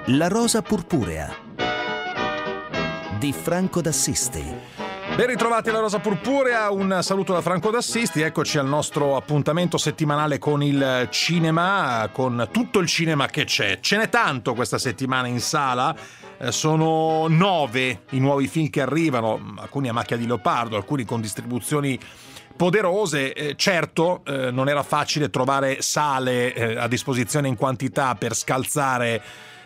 La rosa purpurea di Franco d'Assisti. Ben ritrovati alla Rosa Purpurea, un saluto da Franco d'Assisti, eccoci al nostro appuntamento settimanale con il cinema, con tutto il cinema che c'è. Ce n'è tanto questa settimana in sala, sono 9 i nuovi film che arrivano, alcuni a macchia di leopardo, alcuni con distribuzioni poderose. Certo, non era facile trovare sale a disposizione in quantità per scalzare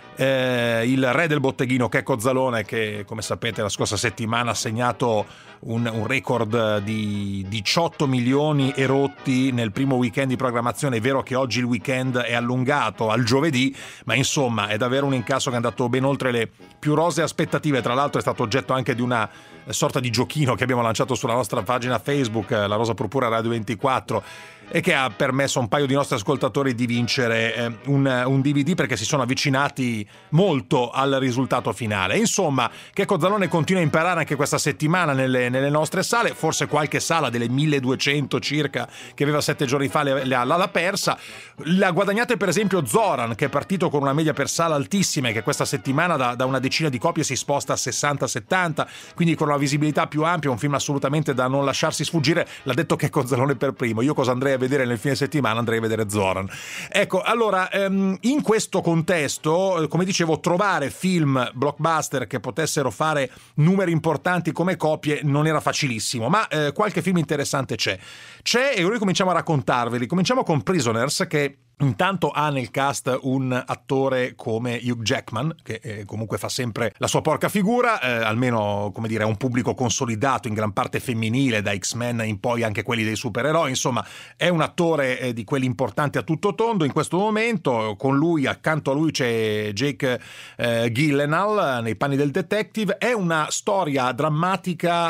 il re del botteghino Checco Zalone, che come sapete la scorsa settimana ha segnato un record di 18 milioni e rotti nel primo weekend di programmazione. È vero che oggi il weekend è allungato al giovedì, ma insomma è davvero un incasso che è andato ben oltre le più rosee aspettative. Tra l'altro è stato oggetto anche di una sorta di giochino che abbiamo lanciato sulla nostra pagina Facebook, La Rosa Purpurea Radio 24, e che ha permesso a un paio di nostri ascoltatori di vincere un DVD, perché si sono avvicinati molto al risultato finale. Insomma, Checco Zalone continua a imparare anche questa settimana nelle nostre sale, forse qualche sala delle 1200 circa che aveva 7 giorni fa l'ha persa. La guadagnate per esempio Zoran, che è partito con una media per sala altissima e che questa settimana da una decina di copie si sposta a 60-70, quindi con una visibilità più ampia, un film assolutamente da non lasciarsi sfuggire. L'ha detto Checco Zalone per primo. Io cosa andrei a vedere nel fine settimana? Andrei a vedere Zoran. Ecco, allora, in questo contesto, come dicevo, trovare film blockbuster che potessero fare numeri importanti come copie non era facilissimo, ma qualche film interessante c'è e noi cominciamo a raccontarveli. Cominciamo con Prisoners, che intanto ha nel cast un attore come Hugh Jackman, che comunque fa sempre la sua porca figura, almeno, come dire, è un pubblico consolidato in gran parte femminile, da X-Men in poi anche quelli dei supereroi. Insomma, è un attore di quelli importanti a tutto tondo in questo momento. Con lui, accanto a lui, c'è Jake Gyllenhaal nei panni del detective. È una storia drammatica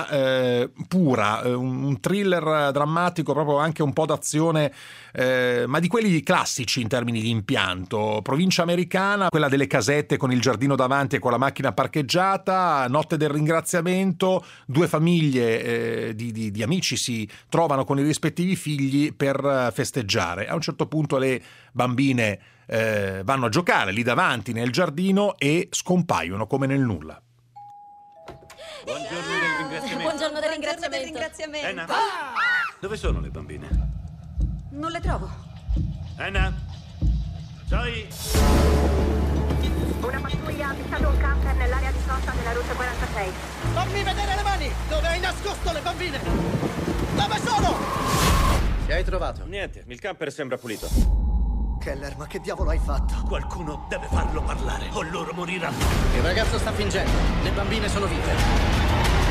pura, un thriller drammatico, proprio anche un po' d'azione, ma di quelli classici in termini di impianto. Provincia americana, quella delle casette con il giardino davanti e con la macchina parcheggiata, notte del ringraziamento, due famiglie di amici si trovano con i rispettivi figli per festeggiare. A un certo punto le bambine vanno a giocare lì davanti nel giardino e scompaiono come nel nulla. Buongiorno del ringraziamento. Buongiorno del ringraziamento. Anna, dove sono le bambine? Non le trovo. Anna? Zoe? Una pattuglia ha avvistato un camper nell'area di sosta della rotta 46. Fammi vedere le mani! Dove hai nascosto le bambine? Dove sono? Che hai trovato? Niente, il camper sembra pulito. Keller, ma che diavolo hai fatto? Qualcuno deve farlo parlare o loro moriranno. Il ragazzo sta fingendo. Le bambine sono vive.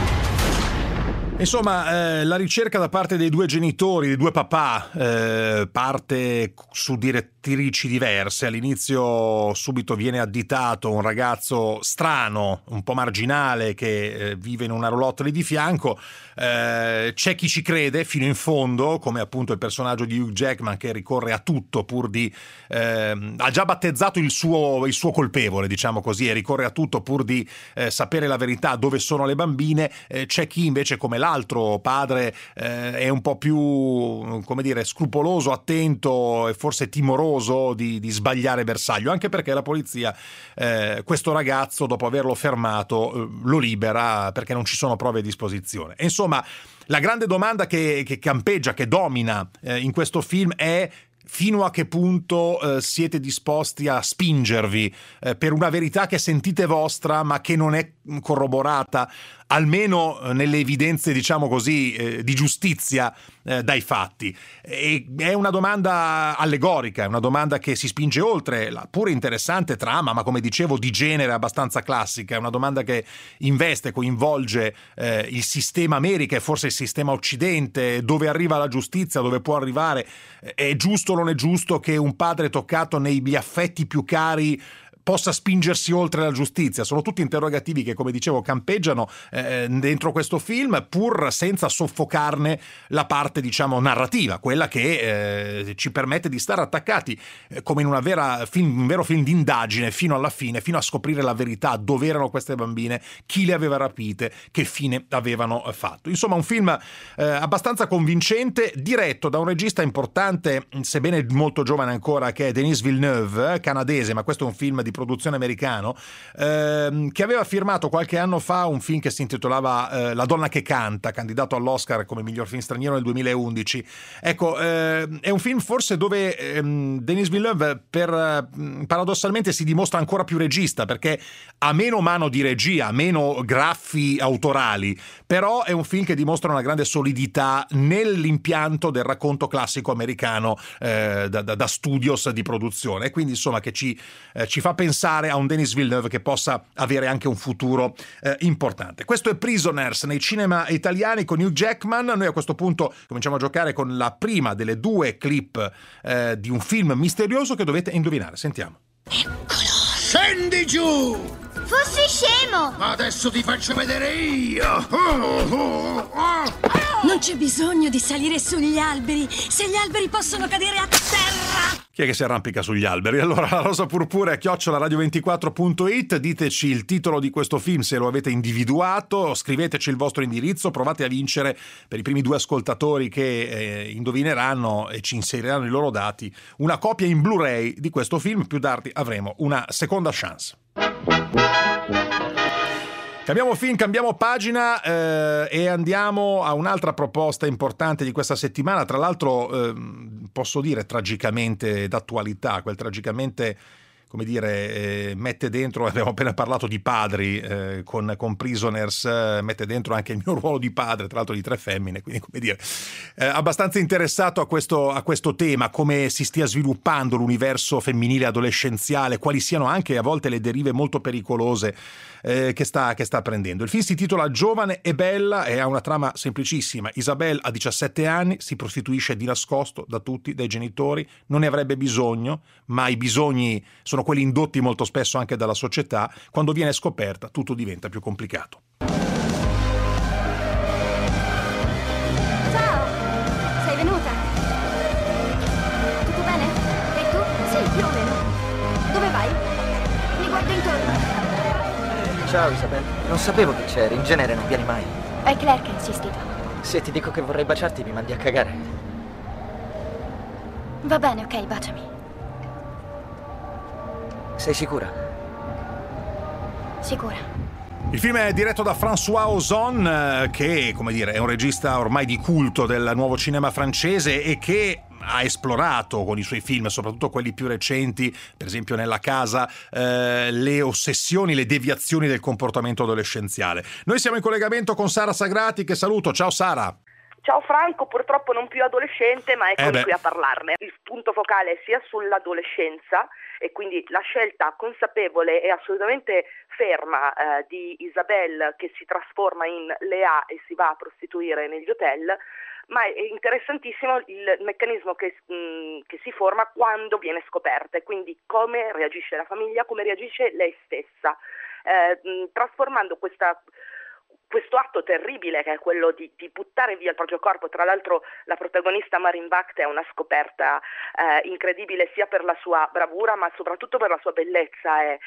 Insomma, la ricerca da parte dei due genitori, dei due papà, parte su direttrici diverse. All'inizio subito viene additato un ragazzo strano, un po' marginale, che vive in una roulotte lì di fianco. C'è chi ci crede fino in fondo, come appunto il personaggio di Hugh Jackman, che ricorre a tutto pur di... ha già battezzato il suo colpevole, diciamo così, e ricorre a tutto pur di sapere la verità, dove sono le bambine. C'è chi invece, come l'altro padre, è un po' più, come dire, scrupoloso, attento e forse timoroso di sbagliare bersaglio, anche perché la polizia questo ragazzo, dopo averlo fermato, lo libera perché non ci sono prove a disposizione. E insomma, la grande domanda che campeggia, che domina in questo film è: fino a che punto siete disposti a spingervi per una verità che sentite vostra ma che non è corroborata, almeno nelle evidenze, diciamo così, di giustizia dai fatti. E è una domanda allegorica, è una domanda che si spinge oltre la pure interessante trama, ma come dicevo di genere abbastanza classica. È una domanda che investe, coinvolge il sistema America e forse il sistema Occidente, dove arriva la giustizia, dove può arrivare. È giusto o non è giusto che un padre toccato negli affetti più cari possa spingersi oltre la giustizia? Sono tutti interrogativi che, come dicevo, campeggiano dentro questo film, pur senza soffocarne la parte, diciamo, narrativa, quella che ci permette di stare attaccati come in un vero film d'indagine fino alla fine, fino a scoprire la verità, dove erano queste bambine, chi le aveva rapite, che fine avevano fatto. Insomma, un film abbastanza convincente, diretto da un regista importante, sebbene molto giovane ancora, che è Denis Villeneuve, canadese, ma questo è un film di produzione americano, che aveva firmato qualche anno fa un film che si intitolava La donna che canta, candidato all'Oscar come miglior film straniero nel 2011. Ecco, è un film forse dove Denis Villeneuve paradossalmente si dimostra ancora più regista, perché ha meno mano di regia, meno graffi autorali, però è un film che dimostra una grande solidità nell'impianto del racconto classico americano da studios di produzione, e quindi insomma che ci fa pensare a un Denis Villeneuve che possa avere anche un futuro importante. Questo è Prisoners nei cinema italiani con Hugh Jackman. Noi a questo punto cominciamo a giocare con la prima delle due clip di un film misterioso che dovete indovinare. Sentiamo. Scendi giù! Fossi scemo! Adesso ti faccio vedere io! Non c'è bisogno di salire sugli alberi, se gli alberi possono cadere a terra! Chi è che si arrampica sugli alberi? Allora, la rosa purpurea @radio24.it, diteci il titolo di questo film se lo avete individuato, scriveteci il vostro indirizzo, provate a vincere per i primi 2 ascoltatori che indovineranno e ci inseriranno i loro dati una copia in Blu-ray di questo film, più tardi avremo una seconda chance. Cambiamo film, cambiamo pagina e andiamo a un'altra proposta importante di questa settimana, tra l'altro posso dire tragicamente d'attualità, quel tragicamente, come dire, mette dentro, abbiamo appena parlato di padri con Prisoners, mette dentro anche il mio ruolo di padre, tra l'altro di 3 femmine, quindi come dire, abbastanza interessato a questo tema, come si stia sviluppando l'universo femminile adolescenziale, quali siano anche a volte le derive molto pericolose che sta prendendo. Il film si intitola Giovane e bella e ha una trama semplicissima. Isabelle ha 17 anni, si prostituisce di nascosto da tutti, dai genitori, non ne avrebbe bisogno, ma i bisogni sono quelli indotti molto spesso anche dalla società. Quando viene scoperta tutto diventa più complicato. Ciao! Sei venuta? Tutto bene? E tu? Sì, più o meno. Dove vai? Mi guardo intorno. Ciao Isabelle, non sapevo che c'eri, in genere non vieni mai. È Claire che ha insistito. Se ti dico che vorrei baciarti mi mandi a cagare. Va bene, ok, baciami. Sei sicura? Sicura. Il film è diretto da François Ozon, che, come dire, è un regista ormai di culto del nuovo cinema francese e che ha esplorato con i suoi film, soprattutto quelli più recenti, per esempio Nella casa, le ossessioni, le deviazioni del comportamento adolescenziale. Noi siamo in collegamento con Sara Sagrati, che saluto. Ciao Sara. Ciao Franco, purtroppo non più adolescente, ma eccomi qui a parlarne. Il punto focale è sia sull'adolescenza e quindi la scelta consapevole e assolutamente ferma di Isabelle che si trasforma in Lea e si va a prostituire negli hotel, ma è interessantissimo il meccanismo che si forma quando viene scoperta e quindi come reagisce la famiglia, come reagisce lei stessa, trasformando questo atto terribile che è quello di buttare via il proprio corpo. Tra l'altro la protagonista Marine Vact è una scoperta incredibile sia per la sua bravura ma soprattutto per la sua bellezza, è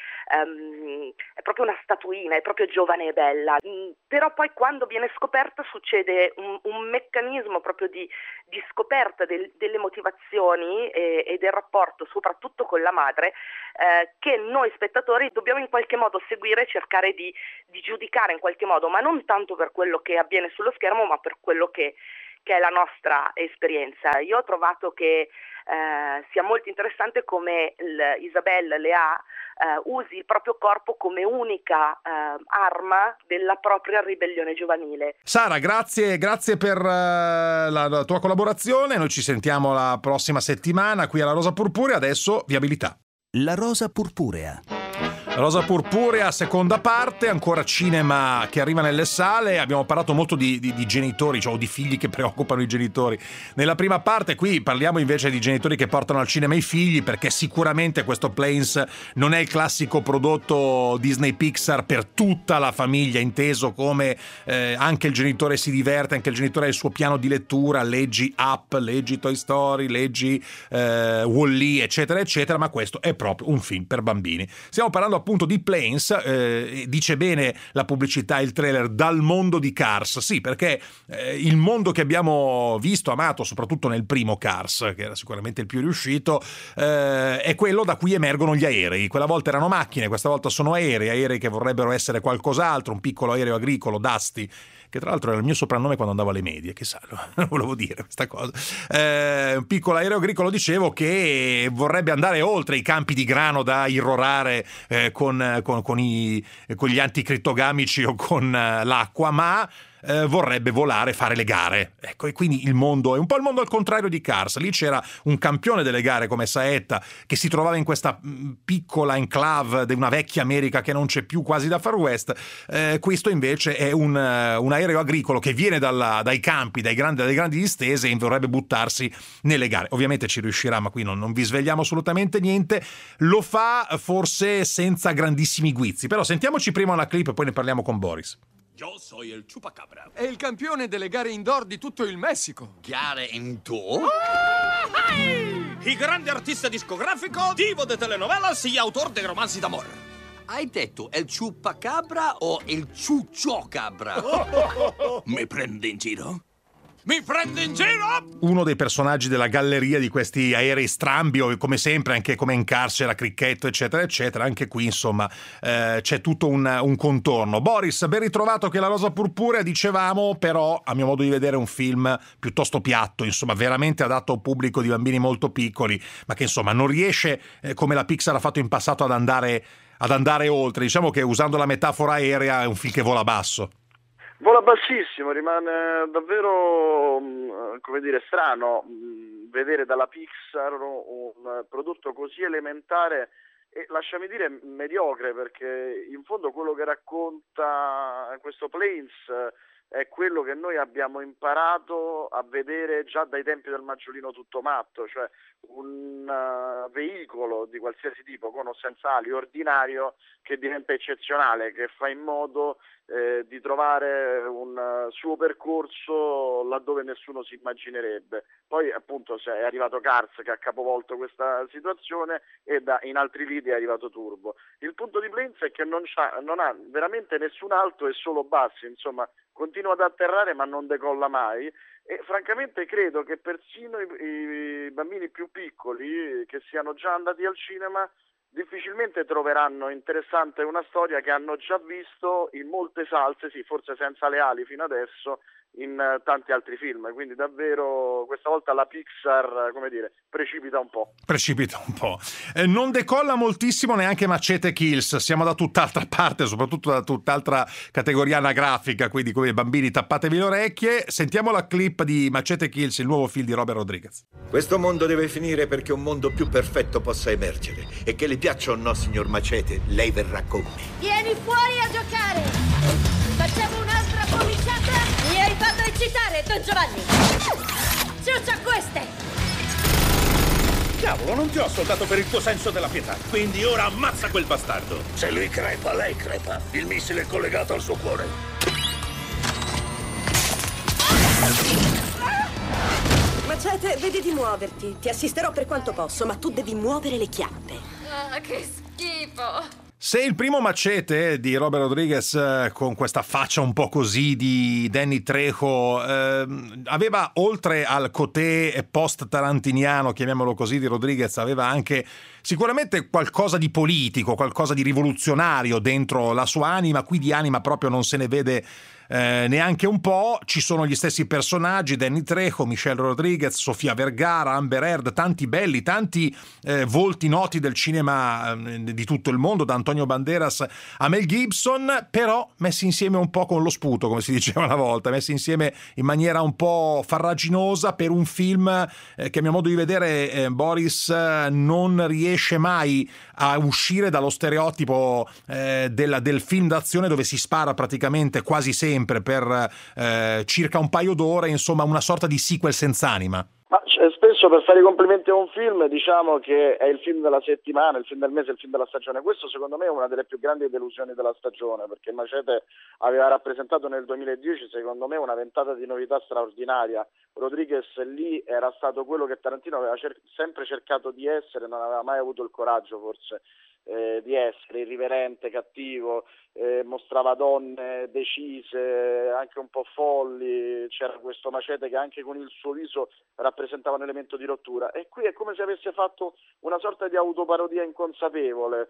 proprio una statuina, è proprio giovane e bella, però poi quando viene scoperta succede un meccanismo proprio di scoperta delle motivazioni e del rapporto soprattutto con la madre che noi spettatori dobbiamo in qualche modo seguire e cercare di giudicare in qualche modo, ma non tanto per quello che avviene sullo schermo ma per quello che è la nostra esperienza. Io ho trovato che sia molto interessante come Isabelle Lea usi il proprio corpo come unica arma della propria ribellione giovanile. Sara, grazie per la tua collaborazione. Noi ci sentiamo la prossima settimana qui alla Rosa Purpurea. Adesso viabilità. La Rosa Purpurea. Rosa Purpurea, seconda parte, ancora cinema che arriva nelle sale. Abbiamo parlato molto di genitori, cioè, o di figli che preoccupano i genitori. Nella prima parte qui parliamo invece di genitori che portano al cinema i figli, perché sicuramente questo Planes non è il classico prodotto Disney Pixar per tutta la famiglia, inteso come anche il genitore si diverte, anche il genitore ha il suo piano di lettura, leggi Up, leggi Toy Story, leggi Wall-E, eccetera, eccetera, ma questo è proprio un film per bambini. Stiamo parlando appunto di Planes, dice bene la pubblicità, il trailer, dal mondo di Cars. Sì, perché il mondo che abbiamo visto, amato, soprattutto nel primo Cars, che era sicuramente il più riuscito, è quello da cui emergono gli aerei. Quella volta erano macchine, questa volta sono aerei che vorrebbero essere qualcos'altro, un piccolo aereo agricolo, Dusty, che tra l'altro era il mio soprannome quando andavo alle medie, che sa, non volevo dire questa cosa. Un piccolo aereo agricolo, dicevo, che vorrebbe andare oltre i campi di grano da irrorare con gli anticrittogamici o con l'acqua, ma vorrebbe volare, fare le gare. Ecco, e quindi il mondo è un po' il mondo al contrario di Cars. Lì c'era un campione delle gare come Saetta che si trovava in questa piccola enclave di una vecchia America che non c'è più, quasi da Far West. Questo invece è un aereo agricolo che viene dai campi, dalle grandi distese, e vorrebbe buttarsi nelle gare. Ovviamente ci riuscirà, ma qui non vi svegliamo assolutamente niente. Lo fa forse senza grandissimi guizzi, però sentiamoci prima una clip e poi ne parliamo con Boris. Io sono il Chupacabra. È il campione delle gare indoor di tutto il Messico. Gare indoor? Il grande artista discografico, divo de telenovelas e autor de romanzi d'amor. Hai detto il Chupacabra o il Ciucciocabra? Mi prendi in giro? Mi prendi in giro? Uno dei personaggi della galleria di questi aerei strambi, o come sempre, anche come in Cars c'era Cricchetto, eccetera, eccetera. Anche qui, insomma, c'è tutto un contorno. Boris, ben ritrovato che La Rosa Purpurea, dicevamo, però, a mio modo di vedere, è un film piuttosto piatto, insomma, veramente adatto a un pubblico di bambini molto piccoli, ma che, insomma, non riesce, come la Pixar ha fatto in passato, ad andare oltre. Diciamo che, usando la metafora aerea, è un film che vola basso. Vola bassissimo, rimane davvero, come dire, strano vedere dalla Pixar un prodotto così elementare e, lasciami dire, mediocre, perché in fondo quello che racconta questo Planes è quello che noi abbiamo imparato a vedere già dai tempi del Maggiolino tutto matto, cioè un veicolo di qualsiasi tipo, con o senza ali, ordinario, che diventa eccezionale, che fa in modo di trovare un suo percorso laddove nessuno si immaginerebbe. Poi appunto è arrivato Cars che ha capovolto questa situazione, e in altri lidi è arrivato Turbo. Il punto di Planes è che non ha veramente nessun alto e solo bassi, insomma continua ad atterrare ma non decolla mai, e francamente credo che persino i bambini più piccoli, che siano già andati al cinema, difficilmente troveranno interessante una storia che hanno già visto in molte salse, sì, forse senza le ali fino adesso, in tanti altri film. Quindi davvero questa volta la Pixar, come dire, precipita un po'. Non decolla moltissimo neanche Machete Kills. Siamo da tutt'altra parte, soprattutto da tutt'altra categoria anagrafica, quindi come bambini tappatevi le orecchie. Sentiamo la clip di Machete Kills, il nuovo film di Robert Rodriguez. Questo mondo deve finire perché un mondo più perfetto possa emergere, e che le piaccia o no, signor Machete, lei verrà con me. Vieni fuori a giocare! Facciamo un'altra pomiciata? Mi hai fatto eccitare, Don Giovanni! Ciuccia queste! Cavolo, non ti ho ascoltato per il tuo senso della pietà, quindi ora ammazza quel bastardo! Se lui crepa, lei crepa. Il missile è collegato al suo cuore. Machete, vedi di muoverti. Ti assisterò per quanto posso, ma tu devi muovere le chiappe. Ah, che schifo! Se il primo Machete di Robert Rodriguez, con questa faccia un po' così di Danny Trejo, aveva, oltre al côté post-tarantiniano, chiamiamolo così, di Rodriguez, aveva anche sicuramente qualcosa di politico, qualcosa di rivoluzionario dentro la sua anima. Qui di anima proprio non se ne vede neanche un po'. Ci sono gli stessi personaggi: Danny Trejo, Michelle Rodriguez, Sofia Vergara, Amber Heard, tanti belli, tanti volti noti del cinema di tutto il mondo, da Antonio Banderas a Mel Gibson, però messi insieme un po' con lo sputo, come si diceva una volta, messi insieme in maniera un po' farraginosa per un film che, a mio modo di vedere, Boris, non riesce mai a uscire dallo stereotipo del film d'azione dove si spara praticamente quasi sempre per circa un paio d'ore, insomma una sorta di sequel senza anima. Ma spesso, per fare i complimenti a un film, diciamo che è il film della settimana, il film del mese, il film della stagione. Questo secondo me è una delle più grandi delusioni della stagione, perché Machete aveva rappresentato nel 2010 secondo me una ventata di novità straordinaria. Rodriguez lì era stato quello che Tarantino aveva sempre cercato di essere, non aveva mai avuto il coraggio forse di essere irriverente, cattivo, mostrava donne decise, anche un po' folli, c'era questo Macete che anche con il suo viso rappresentava un elemento di rottura, e qui è come se avesse fatto una sorta di autoparodia inconsapevole.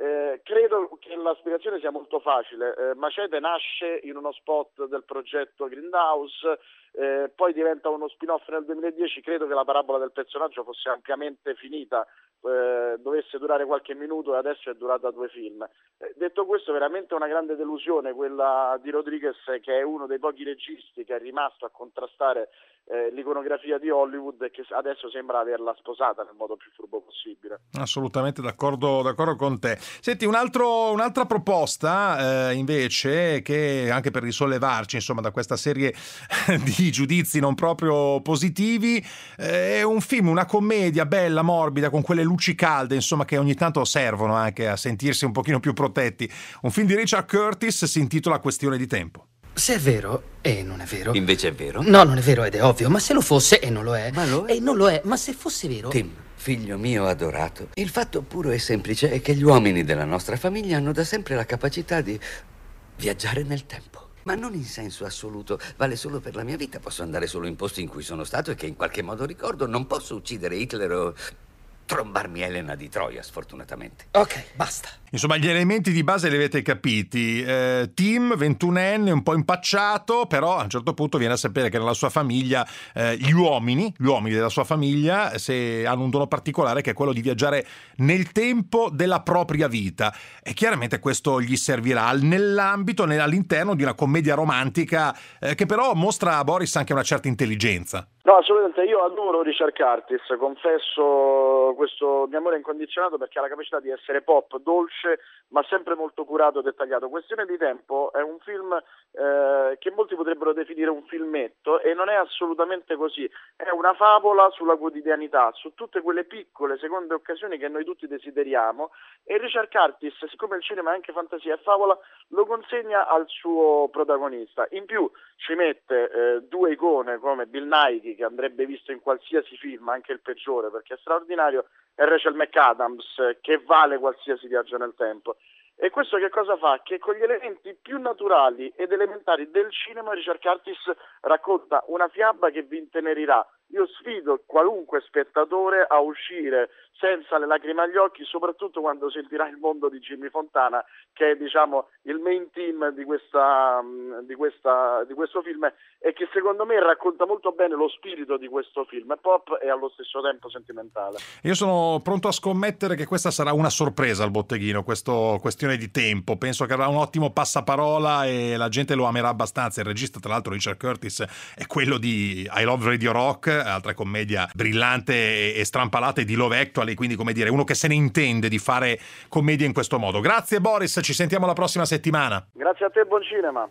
Credo che la spiegazione sia molto facile. Macete nasce in uno spot del progetto Grindhouse, poi diventa uno spin-off nel 2010, credo che la parabola del personaggio fosse ampiamente finita, dovesse durare qualche minuto e adesso è durata 2 film. Detto questo, veramente una grande delusione quella di Rodriguez, che è uno dei pochi registi che è rimasto a contrastare l'iconografia di Hollywood e che adesso sembra averla sposata nel modo più furbo possibile. Assolutamente d'accordo con te. Senti, un'altra proposta invece, che anche per risollevarci insomma da questa serie di giudizi non proprio positivi, è un film, una commedia bella, morbida, con quelle luci calde insomma che ogni tanto servono anche a sentirsi un pochino più protetti. Un film di Richard Curtis, si intitola Questione di tempo. Se è vero e non è vero. Invece è vero? No, non è vero ed è ovvio, ma se lo fosse e non lo è. Ma lo è? E non lo è, ma se fosse vero. Tim, figlio mio adorato, il fatto puro e semplice è che gli uomini della nostra famiglia hanno da sempre la capacità di viaggiare nel tempo. Ma non in senso assoluto, vale solo per la mia vita. Posso andare solo in posti in cui sono stato e che in qualche modo ricordo. Non posso uccidere Hitler o trombarmi Elena di Troia, sfortunatamente. Ok, basta. Insomma, gli elementi di base li avete capiti. Tim, 21enne, un po' impacciato, però a un certo punto viene a sapere che nella sua famiglia gli uomini della sua famiglia hanno un dono particolare, che è quello di viaggiare nel tempo della propria vita. E chiaramente questo gli servirà all'interno di una commedia romantica che però mostra a Boris anche una certa intelligenza. No, assolutamente, io adoro Richard Curtis, confesso questo mio amore incondizionato, perché ha la capacità di essere pop, dolce, ma sempre molto curato e dettagliato. Questione di tempo è un film che molti potrebbero definire un filmetto, e non è assolutamente così. È una favola sulla quotidianità, su tutte quelle piccole seconde occasioni che noi tutti desideriamo, e Richard Curtis, siccome il cinema è anche fantasia e favola, lo consegna al suo protagonista. In più ci mette 2 icone come Bill Nighy, che andrebbe visto in qualsiasi film, anche il peggiore perché è straordinario, e Rachel McAdams, che vale qualsiasi viaggio nel tempo. E questo che cosa fa? Che con gli elementi più naturali ed elementari del cinema Richard Curtis racconta una fiaba che vi intenerirà. Io sfido qualunque spettatore a uscire senza le lacrime agli occhi, soprattutto quando sentirà Il mondo di Jimmy Fontana, che è, diciamo, il main team di questo film, e che secondo me racconta molto bene lo spirito di questo film, è pop e allo stesso tempo sentimentale. Io sono pronto a scommettere che questa sarà una sorpresa al botteghino, questo Questione di tempo. Penso che avrà un ottimo passaparola e la gente lo amerà abbastanza. Il regista, tra l'altro, Richard Curtis, è quello di I Love Radio Rock, altra commedia brillante e strampalata, e di Love Actually, quindi, come dire, uno che se ne intende di fare commedie in questo modo. Grazie Boris, ci sentiamo la prossima settimana. Grazie a te, buon cinema.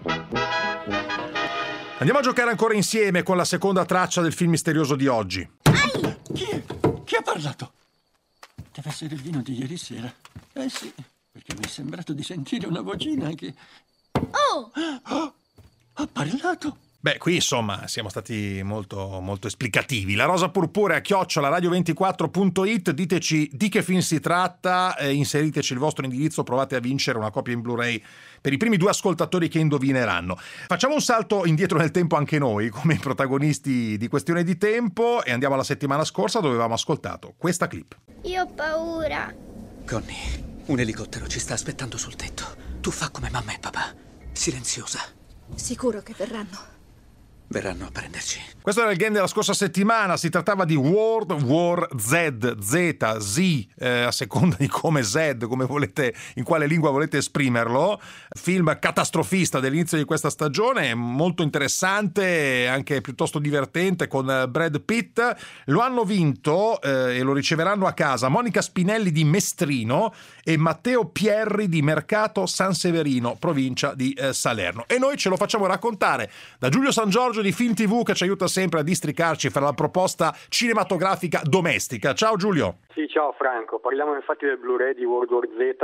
Andiamo a giocare ancora insieme con la seconda traccia del film misterioso di oggi. Chi ha parlato? Deve essere il vino di ieri sera. Eh sì, perché mi è sembrato di sentire una vocina che... Oh! Ha parlato! Beh, qui insomma siamo stati molto molto esplicativi. La rosa purpurea @radio24.it, diteci di che film si tratta, inseriteci il vostro indirizzo, provate a vincere una copia in Blu-ray per i primi 2 ascoltatori che indovineranno. Facciamo un salto indietro nel tempo anche noi, come i protagonisti di Questione di tempo, e andiamo alla settimana scorsa, dove avevamo ascoltato questa clip. Io ho paura. Connie, un elicottero ci sta aspettando sul tetto. Tu fa come mamma e papà, silenziosa. Sicuro che verranno. Verranno a prenderci. Questo era il game della scorsa settimana. Si trattava di World War Z, a seconda di come Z, come volete, in quale lingua volete esprimerlo. Film catastrofista dell'inizio di questa stagione, molto interessante, anche piuttosto divertente, con Brad Pitt. Lo hanno vinto e lo riceveranno a casa Monica Spinelli di Mestrino e Matteo Pierri di Mercato San Severino, provincia di Salerno. E noi ce lo facciamo raccontare da Giulio San Giorgio di Film TV, che ci aiuta sempre a districarci fra la proposta cinematografica domestica. Ciao Giulio. Sì, ciao Franco. Parliamo infatti del Blu-ray di World War Z,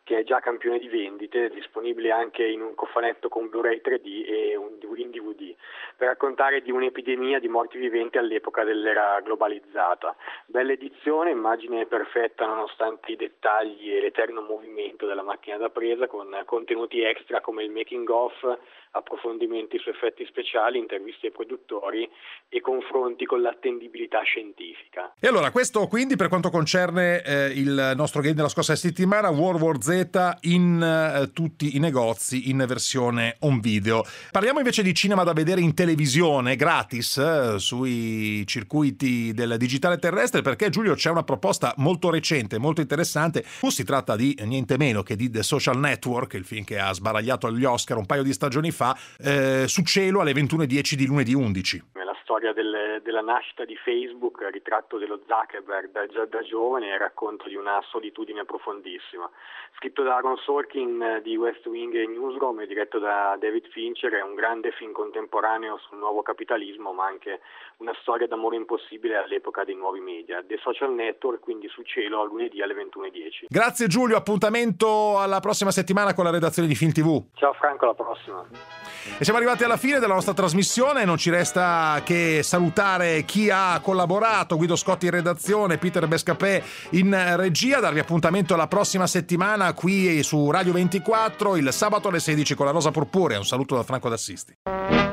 che è già campione di vendite, disponibile anche in un cofanetto con Blu-ray 3D e in DVD, per raccontare di un'epidemia di morti viventi all'epoca dell'era globalizzata. Bella edizione, immagine perfetta nonostante i dettagli e l'eterno movimento della macchina da presa, con contenuti extra come il making of, approfondimenti su effetti speciali, interviste ai produttori e confronti con l'attendibilità scientifica. E allora, questo quindi per quanto concerne il nostro game della scorsa settimana, World War Z in tutti i negozi in versione home video. Parliamo invece di cinema da vedere in televisione gratis sui circuiti del digitale terrestre, perché Giulio c'è una proposta molto recente, molto interessante. Si tratta di niente meno che di The Social Network, il film che ha sbaragliato agli Oscar un paio di stagioni fa, su Cielo alle 21:10 di lunedì 11. Storia della nascita di Facebook, ritratto dello Zuckerberg già da giovane e racconto di una solitudine profondissima. Scritto da Aaron Sorkin di West Wing e Newsroom e diretto da David Fincher, è un grande film contemporaneo sul nuovo capitalismo, ma anche una storia d'amore impossibile all'epoca dei nuovi media. The Social Network, quindi su Cielo, a lunedì alle 21:10. Grazie Giulio, appuntamento alla prossima settimana con la redazione di Film TV. Ciao Franco, alla prossima. E siamo arrivati alla fine della nostra trasmissione, non ci resta che salutare chi ha collaborato: Guido Scotti in redazione, Peter Bescapè in regia, darvi appuntamento alla prossima settimana qui su Radio 24 il sabato alle 16 con La Rosa Purpurea. Un saluto da Franco D'Assisti.